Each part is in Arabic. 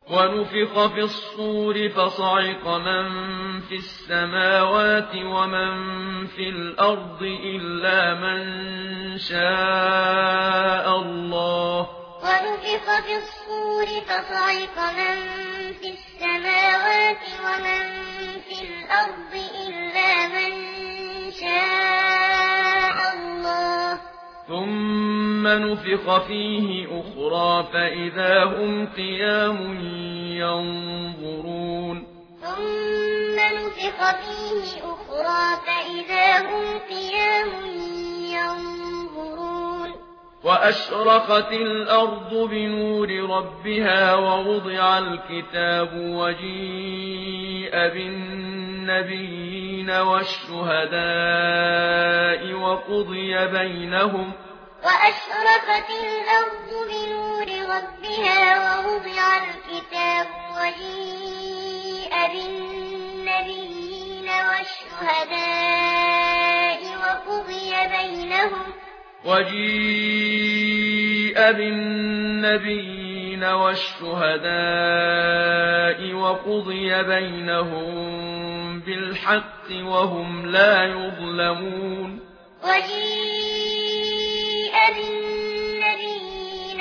ونفخ في الصور فصعق من في السماوات ومن في الأرض إلا من شاء الله. ونفخ في الصور فصعق من في السماوات ومن في الأرض إلا من شاء الله. ثم نفخ فيه أخرى فإذا هم قيام ينظرون. ثم نفخ فيه أخرى فإذا هم قيام ينظرون. وأشرقت الأرض بنور ربها ووضع الكتاب وجيء بالنبيين والشهداء وقضي بينهم. وأشرقت الأرض بنور ربها ووضع الكتاب وجيء بالنبيين والشهداء وقضي بينهم. وجيء بالنبيين والشهداء وقضي بينهم بالحق وهم لا يظلمون. وجيء بالنبيين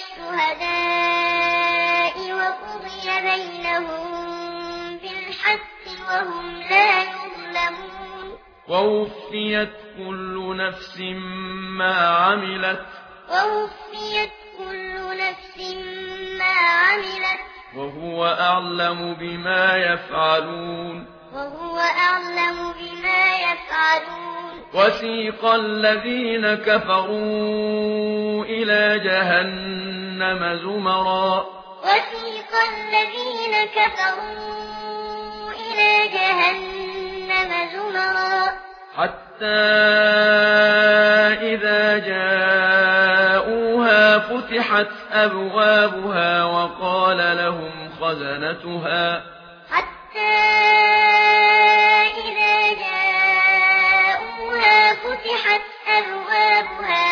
والشهداء وقضي بينهم بالحق وهم لا يظلمون. ووفيت كل نفس ما عملت. ووفيت كل نفس ما عملت. وهو أعلم بما يفعلون. وهو أعلم بما يفعلون. وسيق الذين كفروا إلى جهنم زمرا. وسيق الذين كفروا إلى جهنم زمرا. حتى إذا جاءوها فتحت أبوابها وقال لهم خزنتها. حتى إذا جاءوها فتحت أبوابها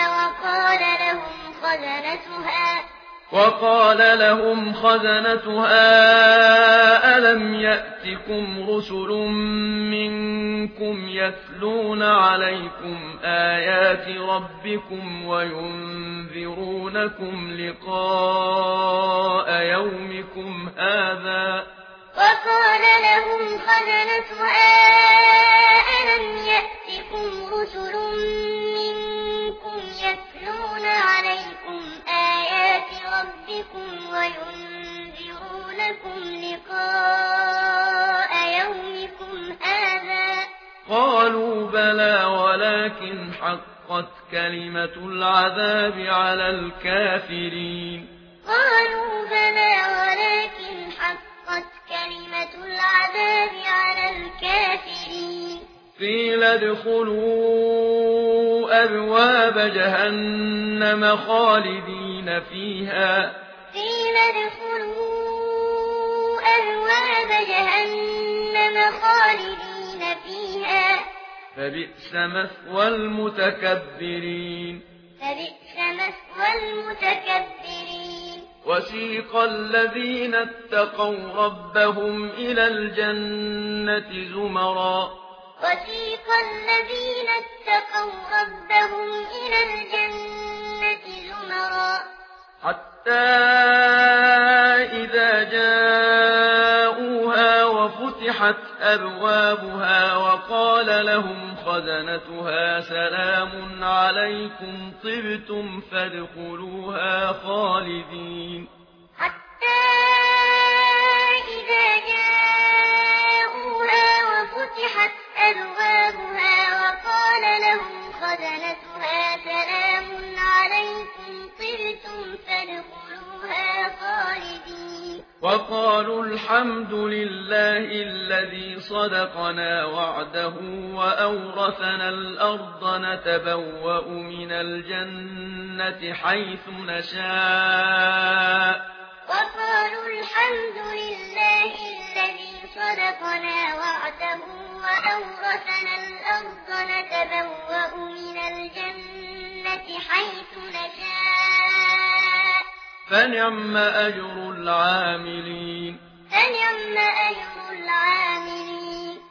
وقال لهم خزنتها ألم يأتكم رسل منكم يتلون عليكم آيات ربكم وينذرونكم لقاء يومكم هذا. وقال لهم خزنتها ألم يأتكم رسل منكم يتلون عليكم آيات ربكم وينذرونكم لقاء يومكم هذا. قالوا بلى ولكن حقت كلمة العذاب على الكافرين. قالوا بلى ولكن حقت كلمة العذاب على الكافرين. قيل ادخلوا أبواب جهنم خالدين فيها. قيل ادخلوا أبواب جهنم خالدين فيها. فبئس مثوى المتكبرين. فبئس مثوى المتكبرين. وسيق الذين اتقوا ربهم إلى الجنة زمرا. وسيق الذين اتقوا ربهم إلى الجنة زمرا. حتى إذا جاءوها وفتحت أبوابها وقال لهم خزنتها سلام عليكم طبتم فادخلوها خالدين. حتى إذا جاءوها وفتحت أبوابها وقال لهم خزنتها سلام عليكم طبتم فادخلوها خالدين. وقالوا الحمد لله الذي صدقنا وعده وأورثنا الأرض نتبوأ من الجنة حيث نشاء. وقالوا الحمد لله الذي صدقنا وعده وأورثنا الأرض نتبوأ من الجنة حيث نشاء. فنعم أجر العاملين. فنعم